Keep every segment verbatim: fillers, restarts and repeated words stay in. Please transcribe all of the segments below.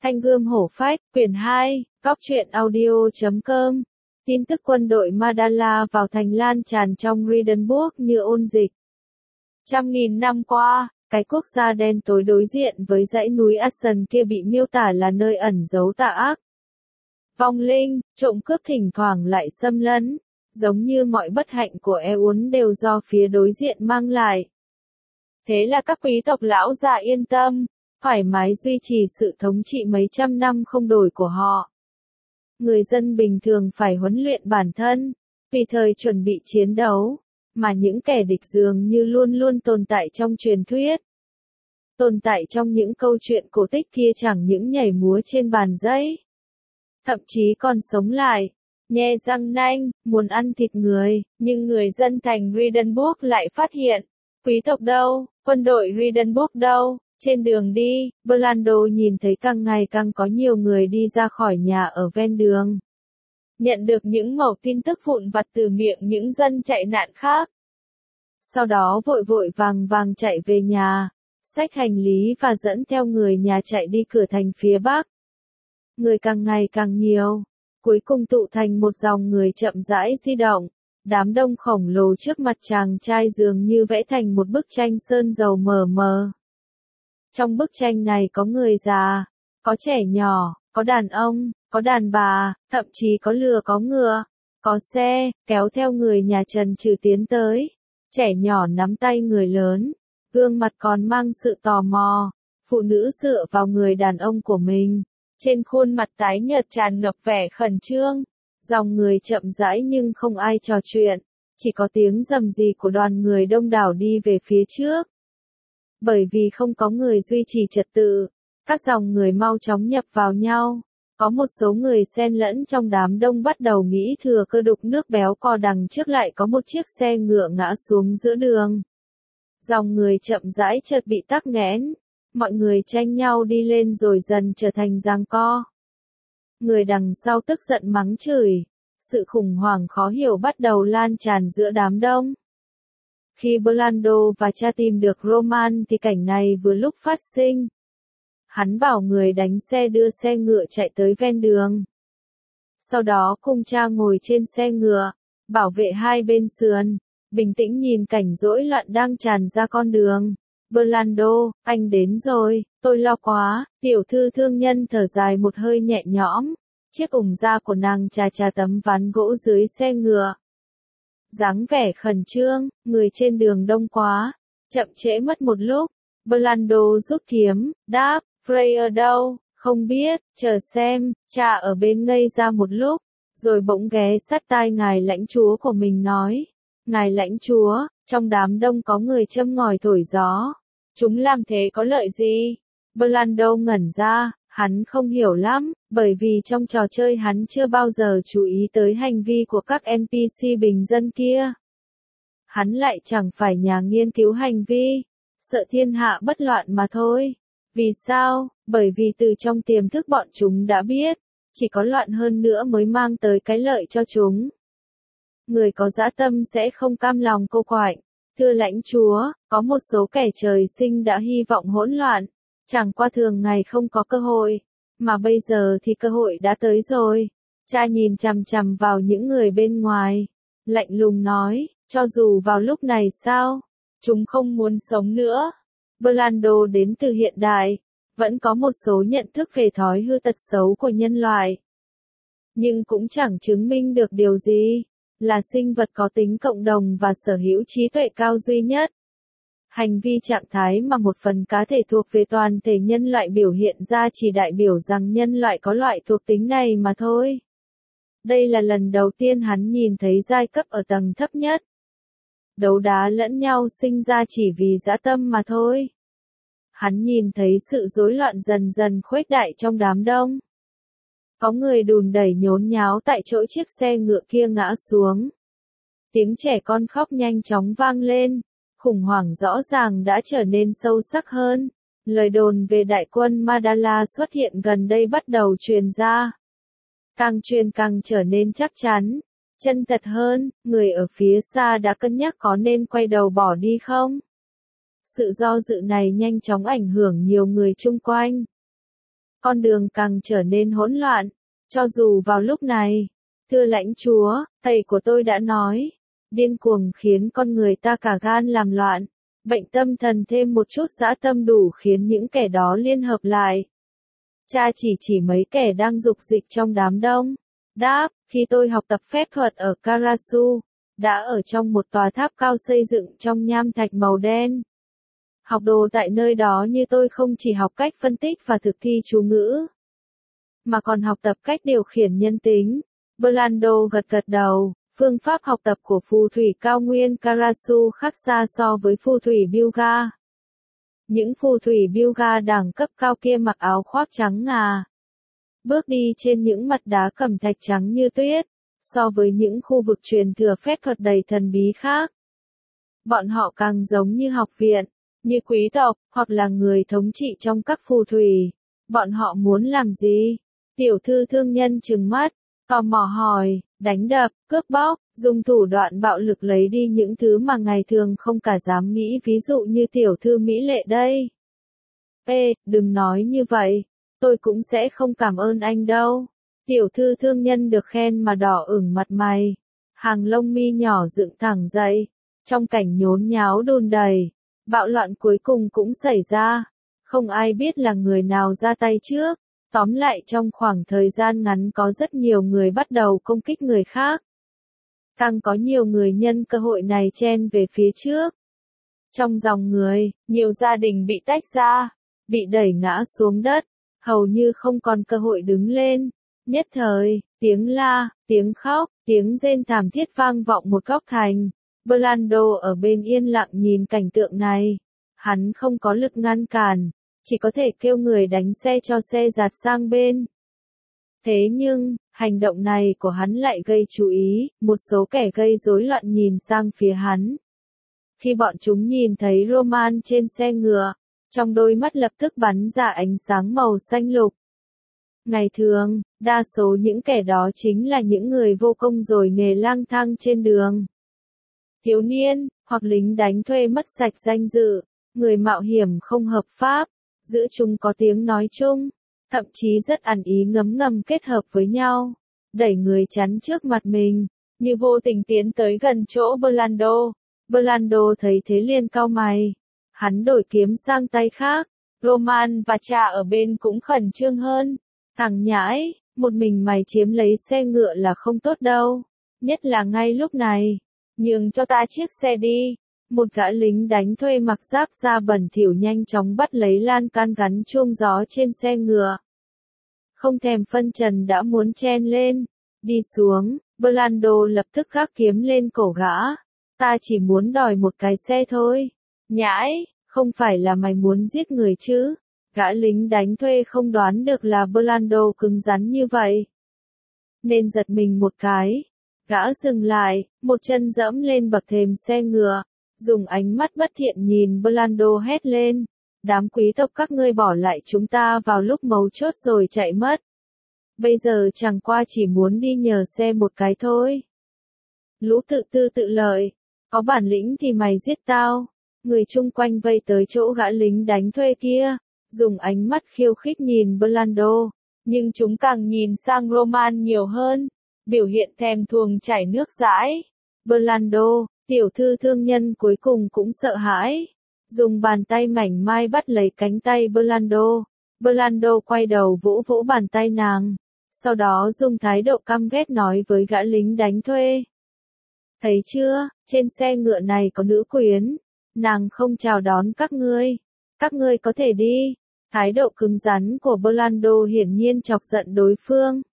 Thanh gươm hổ phách, quyển hai, góc truyện audio chấm com. Tin tức quân đội Mandala vào thành lan tràn trong Riddenburg như ôn dịch. Trăm nghìn năm qua, cái quốc gia đen tối đối diện với dãy núi Ashen kia bị miêu tả là nơi ẩn giấu tà ác. Vong linh, trộm cướp thỉnh thoảng lại xâm lấn, giống như mọi bất hạnh của Eun đều do phía đối diện mang lại. Thế là các quý tộc lão già yên tâm, thoải mái duy trì sự thống trị mấy trăm năm không đổi của họ. Người dân bình thường phải huấn luyện bản thân, vì thời chuẩn bị chiến đấu, mà những kẻ địch dường như luôn luôn tồn tại trong truyền thuyết. Tồn tại trong những câu chuyện cổ tích kia chẳng những nhảy múa trên bàn giấy, thậm chí còn sống lại, nhe răng nanh, muốn ăn thịt người, nhưng người dân thành Riddenburg lại phát hiện, quý tộc đâu, quân đội Riddenburg đâu. Trên đường đi, Blando nhìn thấy càng ngày càng có nhiều người đi ra khỏi nhà ở ven đường. Nhận được những mẩu tin tức vụn vặt từ miệng những dân chạy nạn khác. Sau đó vội vội vàng vàng chạy về nhà, xách hành lý và dẫn theo người nhà chạy đi cửa thành phía bắc. Người càng ngày càng nhiều, cuối cùng tụ thành một dòng người chậm rãi di động. Đám đông khổng lồ trước mặt chàng trai dường như vẽ thành một bức tranh sơn dầu mờ mờ. Trong bức tranh này có người già, có trẻ nhỏ, có đàn ông, có đàn bà, thậm chí có lừa có ngựa, có xe, kéo theo người nhà trần trừ tiến tới. Trẻ nhỏ nắm tay người lớn, gương mặt còn mang sự tò mò, phụ nữ dựa vào người đàn ông của mình, trên khuôn mặt tái nhợt tràn ngập vẻ khẩn trương. Dòng người chậm rãi nhưng không ai trò chuyện, chỉ có tiếng rầm rì của đoàn người đông đảo đi về phía trước. Bởi vì không có người duy trì trật tự, các dòng người mau chóng nhập vào nhau. Có một số người xen lẫn trong đám đông bắt đầu nghĩ thừa cơ đục nước béo cò đằng trước lại có một chiếc xe ngựa ngã xuống giữa đường. Dòng người chậm rãi chợt bị tắc nghẽn, mọi người tranh nhau đi lên rồi dần trở thành giằng co. Người đằng sau tức giận mắng chửi, sự khủng hoảng khó hiểu bắt đầu lan tràn giữa đám đông. Khi Blando và cha tìm được Roman thì cảnh này vừa lúc phát sinh. Hắn bảo người đánh xe đưa xe ngựa chạy tới ven đường. Sau đó cùng cha ngồi trên xe ngựa, bảo vệ hai bên sườn, bình tĩnh nhìn cảnh rối loạn đang tràn ra con đường. Blando, anh đến rồi, tôi lo quá, tiểu thư thương nhân thở dài một hơi nhẹ nhõm, chiếc ủng da của nàng chà chà tấm ván gỗ dưới xe ngựa. Dáng vẻ khẩn trương, người trên đường đông quá, chậm trễ mất một lúc. Blando rút kiếm, đáp, Freya đâu, không biết, chờ xem, cha ở bên ngây ra một lúc, rồi bỗng ghé sát tai ngài lãnh chúa của mình nói, ngài lãnh chúa, trong đám đông có người châm ngòi thổi gió, chúng làm thế có lợi gì? Blando ngẩn ra, hắn không hiểu lắm, bởi vì trong trò chơi hắn chưa bao giờ chú ý tới hành vi của các en pê xê bình dân kia. Hắn lại chẳng phải nhà nghiên cứu hành vi, sợ thiên hạ bất loạn mà thôi. Vì sao? Bởi vì từ trong tiềm thức bọn chúng đã biết, chỉ có loạn hơn nữa mới mang tới cái lợi cho chúng. Người có dã tâm sẽ không cam lòng cô quạnh. Thưa lãnh chúa, có một số kẻ trời sinh đã hy vọng hỗn loạn, chẳng qua thường ngày không có cơ hội, mà bây giờ thì cơ hội đã tới rồi. Cha nhìn chằm chằm vào những người bên ngoài, lạnh lùng nói, cho dù vào lúc này sao, chúng không muốn sống nữa. Blando đến từ hiện đại, vẫn có một số nhận thức về thói hư tật xấu của nhân loại. Nhưng cũng chẳng chứng minh được điều gì, là sinh vật có tính cộng đồng và sở hữu trí tuệ cao duy nhất. Hành vi trạng thái mà một phần cá thể thuộc về toàn thể nhân loại biểu hiện ra chỉ đại biểu rằng nhân loại có loại thuộc tính này mà thôi. Đây là lần đầu tiên hắn nhìn thấy giai cấp ở tầng thấp nhất đấu đá lẫn nhau sinh ra chỉ vì dã tâm mà thôi. Hắn nhìn thấy sự rối loạn dần dần khuếch đại trong đám đông. Có người đùn đẩy nhốn nháo tại chỗ chiếc xe ngựa kia ngã xuống. Tiếng trẻ con khóc nhanh chóng vang lên, khủng hoảng rõ ràng đã trở nên sâu sắc hơn. Lời đồn về đại quân Mandala xuất hiện gần đây bắt đầu truyền ra. Càng truyền càng trở nên chắc chắn, chân thật hơn, người ở phía xa đã cân nhắc có nên quay đầu bỏ đi không? Sự do dự này nhanh chóng ảnh hưởng nhiều người chung quanh. Con đường càng trở nên hỗn loạn. Cho dù vào lúc này, thưa lãnh chúa, thầy của tôi đã nói, điên cuồng khiến con người ta cả gan làm loạn, bệnh tâm thần thêm một chút dã tâm đủ khiến những kẻ đó liên hợp lại. Cha chỉ chỉ mấy kẻ đang dục dịch trong đám đông. Đáp, khi tôi học tập phép thuật ở Karasu, đã ở trong một tòa tháp cao xây dựng trong nham thạch màu đen. Học đồ tại nơi đó như tôi không chỉ học cách phân tích và thực thi chú ngữ, mà còn học tập cách điều khiển nhân tính. Blando gật gật đầu, phương pháp học tập của phù thủy cao nguyên Karasu khác xa so với phù thủy Bilga. Những phù thủy Bilga đẳng cấp cao kia mặc áo khoác trắng ngà, bước đi trên những mặt đá cẩm thạch trắng như tuyết, so với những khu vực truyền thừa phép thuật đầy thần bí khác. Bọn họ càng giống như học viện, như quý tộc, hoặc là người thống trị trong các phù thủy. Bọn họ muốn làm gì? Tiểu thư thương nhân trừng mắt, tò mò hỏi, đánh đập, cướp bóc, dùng thủ đoạn bạo lực lấy đi những thứ mà ngày thường không cả dám nghĩ, ví dụ như tiểu thư mỹ lệ đây. Ê, đừng nói như vậy, tôi cũng sẽ không cảm ơn anh đâu. Tiểu thư thương nhân được khen mà đỏ ửng mặt mày, hàng lông mi nhỏ dựng thẳng dậy, trong cảnh nhốn nháo đùn đầy, bạo loạn cuối cùng cũng xảy ra. Không ai biết là người nào ra tay trước. Tóm lại trong khoảng thời gian ngắn có rất nhiều người bắt đầu công kích người khác. Càng có nhiều người nhân cơ hội này chen về phía trước. Trong dòng người, nhiều gia đình bị tách ra, bị đẩy ngã xuống đất, hầu như không còn cơ hội đứng lên. Nhất thời, tiếng la, tiếng khóc, tiếng rên thảm thiết vang vọng một góc thành. Blando ở bên yên lặng nhìn cảnh tượng này. Hắn không có lực ngăn cản, chỉ có thể kêu người đánh xe cho xe dạt sang bên. Thế nhưng, hành động này của hắn lại gây chú ý, một số kẻ gây rối loạn nhìn sang phía hắn. Khi bọn chúng nhìn thấy Roman trên xe ngựa, trong đôi mắt lập tức bắn ra ánh sáng màu xanh lục. Ngày thường, đa số những kẻ đó chính là những người vô công rồi nghề lang thang trên đường. Thiếu niên, hoặc lính đánh thuê mất sạch danh dự, người mạo hiểm không hợp pháp, giữa chúng có tiếng nói chung, thậm chí rất ăn ý ngấm ngầm kết hợp với nhau, đẩy người chắn trước mặt mình, như vô tình tiến tới gần chỗ Blando. Blando thấy thế liền cau mày, hắn đổi kiếm sang tay khác. Roman và cha ở bên cũng khẩn trương hơn. Thằng nhãi, một mình mày chiếm lấy xe ngựa là không tốt đâu, nhất là ngay lúc này. Nhường cho ta chiếc xe đi. Một gã lính đánh thuê mặc giáp da bẩn thỉu nhanh chóng bắt lấy lan can gắn chuông gió trên xe ngựa. Không thèm phân trần đã muốn chen lên. Đi xuống, Blando lập tức gác kiếm lên cổ gã. Ta chỉ muốn đòi một cái xe thôi. Nhãi, không phải là mày muốn giết người chứ? Gã lính đánh thuê không đoán được là Blando cứng rắn như vậy, nên giật mình một cái. Gã dừng lại, một chân dẫm lên bậc thềm xe ngựa, dùng ánh mắt bất thiện nhìn Blando hét lên. Đám quý tộc các ngươi bỏ lại chúng ta vào lúc mấu chốt rồi chạy mất. Bây giờ chẳng qua chỉ muốn đi nhờ xe một cái thôi. Lũ tự tư tự lợi, có bản lĩnh thì mày giết tao. Người chung quanh vây tới chỗ gã lính đánh thuê kia, dùng ánh mắt khiêu khích nhìn Blando, nhưng chúng càng nhìn sang Roman nhiều hơn, biểu hiện thèm thuồng chảy nước dãi. Blando, tiểu thư thương nhân cuối cùng cũng sợ hãi, dùng bàn tay mảnh mai bắt lấy cánh tay Blando. Blando quay đầu vỗ vỗ bàn tay nàng, sau đó dùng thái độ căm ghét nói với gã lính đánh thuê. Thấy chưa, trên xe ngựa này có nữ quyến, nàng không chào đón các ngươi, các ngươi có thể đi. Thái độ cứng rắn của Blando hiển nhiên chọc giận đối phương.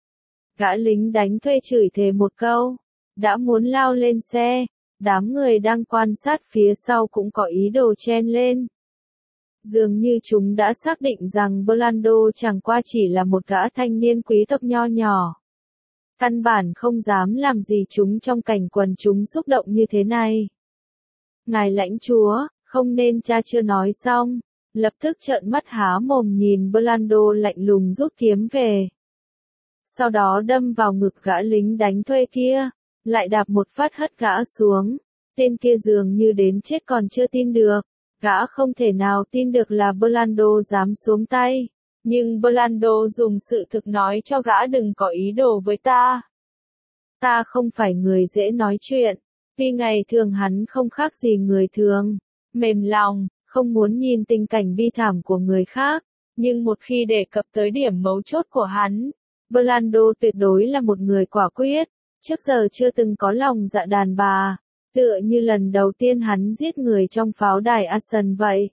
Gã lính đánh thuê chửi thề một câu, đã muốn lao lên xe, đám người đang quan sát phía sau cũng có ý đồ chen lên. Dường như chúng đã xác định rằng Blando chẳng qua chỉ là một gã thanh niên quý tộc nho nhỏ. Căn bản không dám làm gì chúng trong cảnh quần chúng xúc động như thế này. Ngài lãnh chúa, không nên, cha chưa nói xong, lập tức trợn mắt há mồm nhìn Blando lạnh lùng rút kiếm về. Sau đó đâm vào ngực gã lính đánh thuê kia, lại đạp một phát hất gã xuống. Tên kia dường như đến chết còn chưa tin được, gã không thể nào tin được là Blando dám xuống tay. Nhưng Blando dùng sự thực nói cho gã đừng có ý đồ với ta. Ta không phải người dễ nói chuyện, vì ngày thường hắn không khác gì người thường, mềm lòng, không muốn nhìn tình cảnh bi thảm của người khác, nhưng một khi đề cập tới điểm mấu chốt của hắn, Blando tuyệt đối là một người quả quyết, trước giờ chưa từng có lòng dạ đàn bà, tựa như lần đầu tiên hắn giết người trong pháo đài Assen vậy.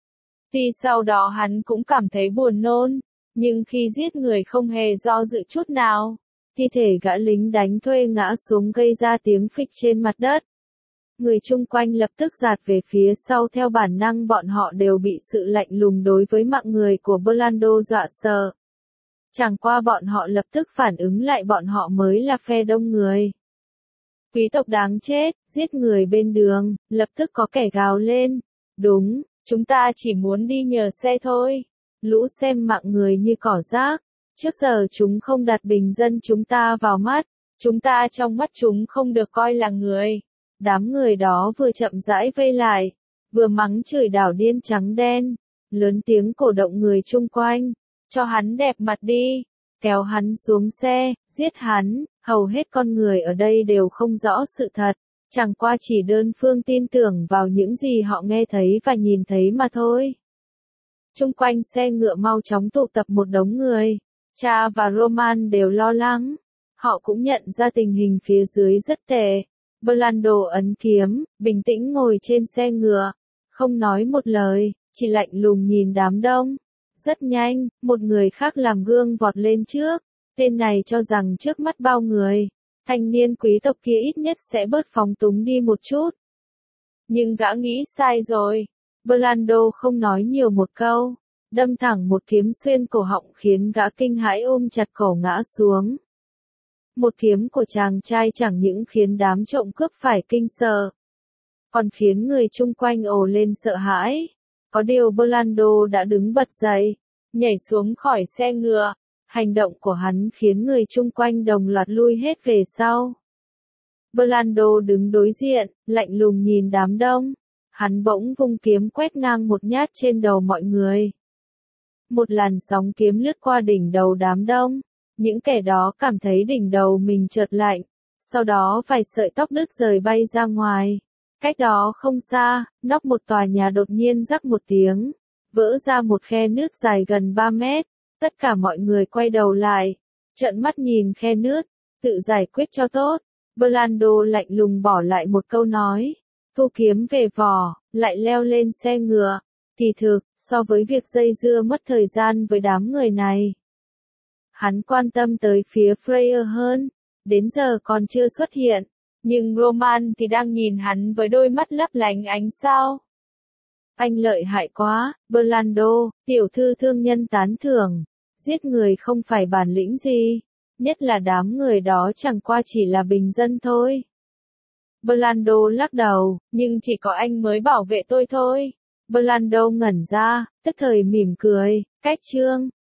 Tuy sau đó hắn cũng cảm thấy buồn nôn, nhưng khi giết người không hề do dự chút nào, thi thể gã lính đánh thuê ngã xuống gây ra tiếng phịch trên mặt đất. Người chung quanh lập tức dạt về phía sau, theo bản năng bọn họ đều bị sự lạnh lùng đối với mạng người của Blando dọa sợ. Chẳng qua bọn họ lập tức phản ứng lại, bọn họ mới là phe đông người. Quý tộc đáng chết, giết người bên đường, lập tức có kẻ gào lên. Đúng, chúng ta chỉ muốn đi nhờ xe thôi. Lũ xem mạng người như cỏ rác. Trước giờ chúng không đặt bình dân chúng ta vào mắt. Chúng ta trong mắt chúng không được coi là người. Đám người đó vừa chậm rãi vây lại, vừa mắng chửi đảo điên trắng đen, lớn tiếng cổ động người chung quanh. Cho hắn đẹp mặt đi, kéo hắn xuống xe, giết hắn. Hầu hết con người ở đây đều không rõ sự thật, chẳng qua chỉ đơn phương tin tưởng vào những gì họ nghe thấy và nhìn thấy mà thôi. Chung quanh xe ngựa mau chóng tụ tập một đống người. Cha và Roman đều lo lắng. Họ cũng nhận ra tình hình phía dưới rất tệ. Blando ấn kiếm, bình tĩnh ngồi trên xe ngựa, không nói một lời, chỉ lạnh lùng nhìn đám đông. Rất nhanh, một người khác làm gương vọt lên trước. Tên này cho rằng trước mắt bao người, thanh niên quý tộc kia ít nhất sẽ bớt phóng túng đi một chút. Nhưng gã nghĩ sai rồi. Blando không nói nhiều một câu, đâm thẳng một kiếm xuyên cổ họng khiến gã kinh hãi ôm chặt cổ ngã xuống. Một kiếm của chàng trai chẳng những khiến đám trộm cướp phải kinh sợ, còn khiến người chung quanh ồ lên sợ hãi. Có điều Blando đã đứng bật dậy, nhảy xuống khỏi xe ngựa. Hành động của hắn khiến người chung quanh đồng loạt lui hết về sau. Blando đứng đối diện, lạnh lùng nhìn đám đông. Hắn bỗng vung kiếm quét ngang một nhát trên đầu mọi người. Một làn sóng kiếm lướt qua đỉnh đầu đám đông. Những kẻ đó cảm thấy đỉnh đầu mình chợt lạnh. Sau đó vài sợi tóc đứt rời bay ra ngoài. Cách đó không xa, nóc một tòa nhà đột nhiên rắc một tiếng, vỡ ra một khe nước dài gần ba mét. Tất cả mọi người quay đầu lại, trợn mắt nhìn khe nước, tự giải quyết cho tốt. Blando lạnh lùng bỏ lại một câu nói, thu kiếm về vỏ, lại leo lên xe ngựa. Kỳ thực, so với việc dây dưa mất thời gian với đám người này, hắn quan tâm tới phía Freya hơn, đến giờ còn chưa xuất hiện, nhưng Roman thì đang nhìn hắn với đôi mắt lấp lánh ánh sao. Anh lợi hại quá, Blando, tiểu thư thương nhân tán thưởng. Giết người không phải bản lĩnh gì, nhất là đám người đó chẳng qua chỉ là bình dân thôi. Blando lắc đầu, nhưng chỉ có anh mới bảo vệ tôi thôi. Blando ngẩn ra, tức thời mỉm cười, cách chương.